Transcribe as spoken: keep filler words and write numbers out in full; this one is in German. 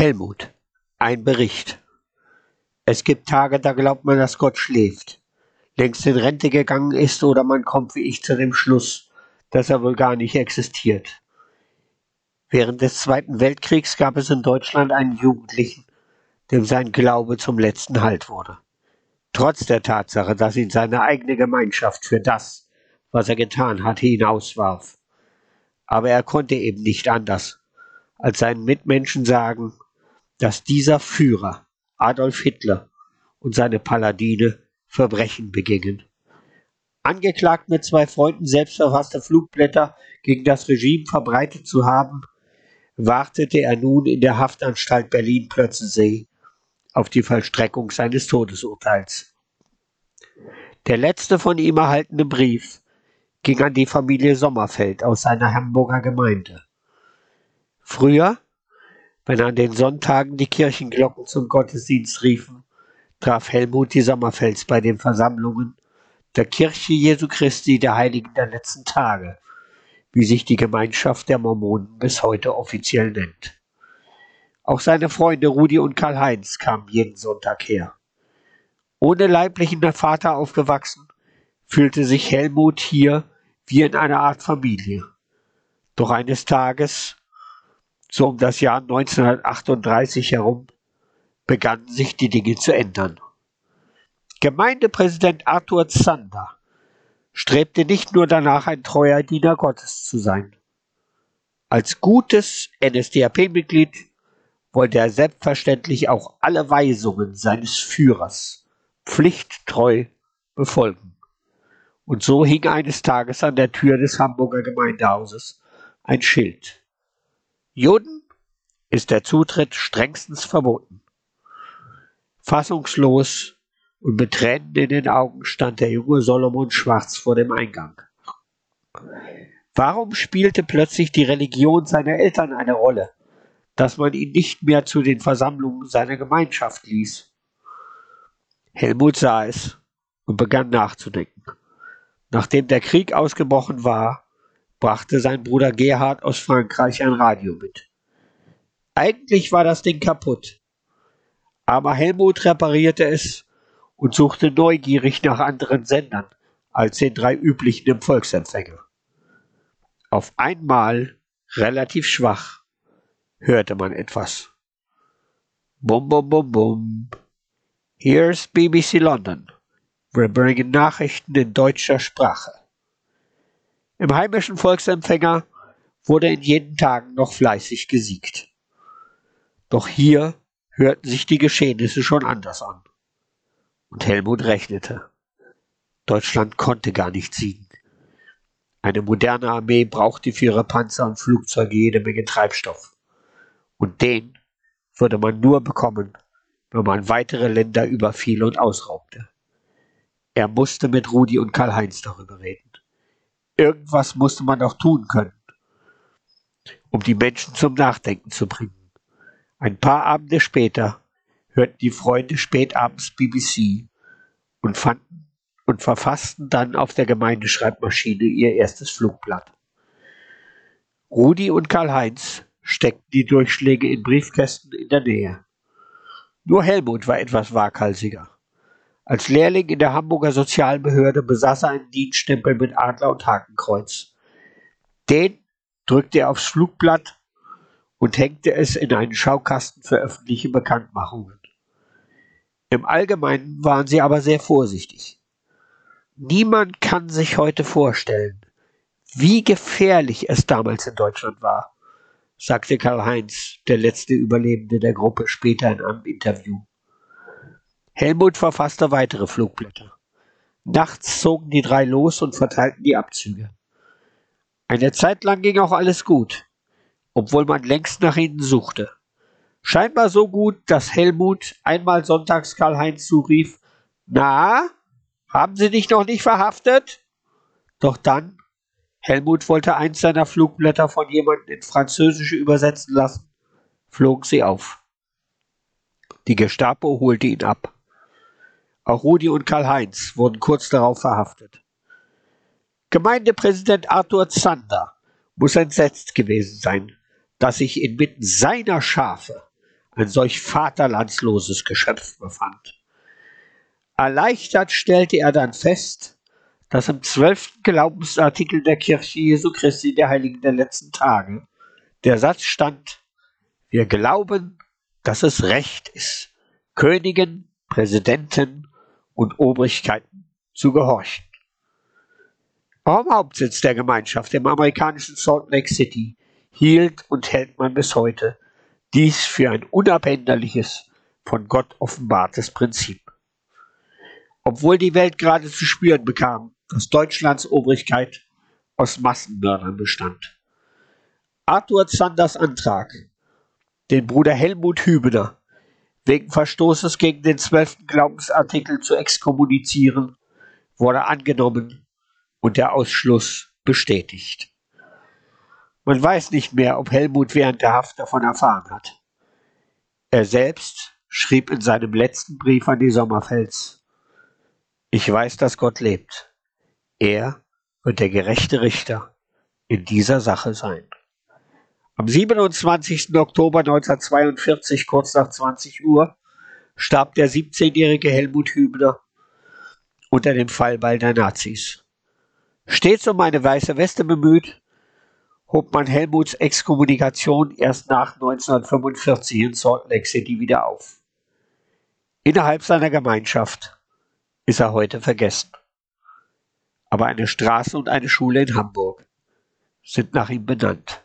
Helmut, ein Bericht. Es gibt Tage, da glaubt man, dass Gott schläft, längst in Rente gegangen ist oder man kommt wie ich zu dem Schluss, dass er wohl gar nicht existiert. Während des Zweiten Weltkriegs gab es in Deutschland einen Jugendlichen, dem sein Glaube zum letzten Halt wurde. Trotz der Tatsache, dass ihn seine eigene Gemeinschaft für das, was er getan hatte, hinauswarf. Aber er konnte eben nicht anders, als seinen Mitmenschen sagen, dass dieser Führer, Adolf Hitler, und seine Paladine Verbrechen begingen. Angeklagt mit zwei Freunden selbstverfasste Flugblätter gegen das Regime verbreitet zu haben, wartete er nun in der Haftanstalt Berlin-Plötzensee auf die Vollstreckung seines Todesurteils. Der letzte von ihm erhaltene Brief ging an die Familie Sommerfeld aus seiner Hamburger Gemeinde. Früher, wenn an den Sonntagen die Kirchenglocken zum Gottesdienst riefen, traf Helmut die Sommerfelds bei den Versammlungen der Kirche Jesu Christi der Heiligen der letzten Tage, wie sich die Gemeinschaft der Mormonen bis heute offiziell nennt. Auch seine Freunde Rudi und Karl-Heinz kamen jeden Sonntag her. Ohne leiblichen Vater aufgewachsen, fühlte sich Helmut hier wie in einer Art Familie. Doch eines Tages, so um das Jahr neunzehnhundertachtunddreißig herum, begannen sich die Dinge zu ändern. Gemeindepräsident Arthur Zander strebte nicht nur danach, ein treuer Diener Gottes zu sein. Als gutes N S D A P-Mitglied wollte er selbstverständlich auch alle Weisungen seines Führers pflichttreu befolgen. Und so hing eines Tages an der Tür des Hamburger Gemeindehauses ein Schild. Juden ist der Zutritt strengstens verboten. Fassungslos und mit Tränen in den Augen stand der junge Solomon Schwarz vor dem Eingang. Warum spielte plötzlich die Religion seiner Eltern eine Rolle, dass man ihn nicht mehr zu den Versammlungen seiner Gemeinschaft ließ? Helmut sah es und begann nachzudenken. Nachdem der Krieg ausgebrochen war, brachte sein Bruder Gerhard aus Frankreich ein Radio mit. Eigentlich war das Ding kaputt, aber Helmut reparierte es und suchte neugierig nach anderen Sendern als den drei üblichen im Volksempfänger. Auf einmal, relativ schwach, hörte man etwas. Bum, bum, bum, bum. Here's B B C London. Wir bringen Nachrichten in deutscher Sprache. Im heimischen Volksempfänger wurde in jenen Tagen noch fleißig gesiegt. Doch hier hörten sich die Geschehnisse schon anders an. Und Helmut rechnete. Deutschland konnte gar nicht siegen. Eine moderne Armee brauchte für ihre Panzer und Flugzeuge jede Menge Treibstoff. Und den würde man nur bekommen, wenn man weitere Länder überfiel und ausraubte. Er musste mit Rudi und Karl-Heinz darüber reden. Irgendwas musste man doch tun können, um die Menschen zum Nachdenken zu bringen. Ein paar Abende später hörten die Freunde spätabends B B C und fanden und verfassten dann auf der Gemeindeschreibmaschine ihr erstes Flugblatt. Rudi und Karl-Heinz steckten die Durchschläge in Briefkästen in der Nähe. Nur Helmut war etwas waghalsiger. Als Lehrling in der Hamburger Sozialbehörde besaß er einen Dienststempel mit Adler und Hakenkreuz. Den drückte er aufs Flugblatt und hängte es in einen Schaukasten für öffentliche Bekanntmachungen. Im Allgemeinen waren sie aber sehr vorsichtig. Niemand kann sich heute vorstellen, wie gefährlich es damals in Deutschland war, sagte Karl-Heinz, der letzte Überlebende der Gruppe, später in einem Interview. Helmut verfasste weitere Flugblätter. Nachts zogen die drei los und verteilten die Abzüge. Eine Zeit lang ging auch alles gut, obwohl man längst nach ihnen suchte. Scheinbar so gut, dass Helmut einmal sonntags Karl-Heinz zurief: »Na, haben Sie dich noch nicht verhaftet?« Doch dann, Helmut wollte eins seiner Flugblätter von jemandem ins Französische übersetzen lassen, flogen sie auf. Die Gestapo holte ihn ab. Auch Rudi und Karl-Heinz wurden kurz darauf verhaftet. Gemeindepräsident Arthur Zander muss entsetzt gewesen sein, dass sich inmitten seiner Schafe ein solch vaterlandsloses Geschöpf befand. Erleichtert stellte er dann fest, dass im zwölften Glaubensartikel der Kirche Jesu Christi der Heiligen der letzten Tage der Satz stand: Wir glauben, dass es recht ist, Königen, Präsidenten und Obrigkeiten zu gehorchen. Auch im Hauptsitz der Gemeinschaft, im amerikanischen Salt Lake City, hielt und hält man bis heute dies für ein unabänderliches, von Gott offenbartes Prinzip. Obwohl die Welt gerade zu spüren bekam, dass Deutschlands Obrigkeit aus Massenmördern bestand. Arthur Zanders Antrag, den Bruder Helmut Hübener wegen Verstoßes gegen den zwölften Glaubensartikel zu exkommunizieren, wurde angenommen und der Ausschluss bestätigt. Man weiß nicht mehr, ob Helmut während der Haft davon erfahren hat. Er selbst schrieb in seinem letzten Brief an die Sommerfelds: Ich weiß, dass Gott lebt. Er wird der gerechte Richter in dieser Sache sein. Am siebenundzwanzigsten Oktober neunzehnhundertzweiundvierzig, kurz nach zwanzig Uhr, starb der siebzehnjährige Helmut Hübner unter dem Fallbeil der Nazis. Stets um eine weiße Weste bemüht, hob man Helmuts Exkommunikation erst nach neunzehnhundertfünfundvierzig in Salt Lake City wieder auf. Innerhalb seiner Gemeinschaft ist er heute vergessen. Aber eine Straße und eine Schule in Hamburg sind nach ihm benannt.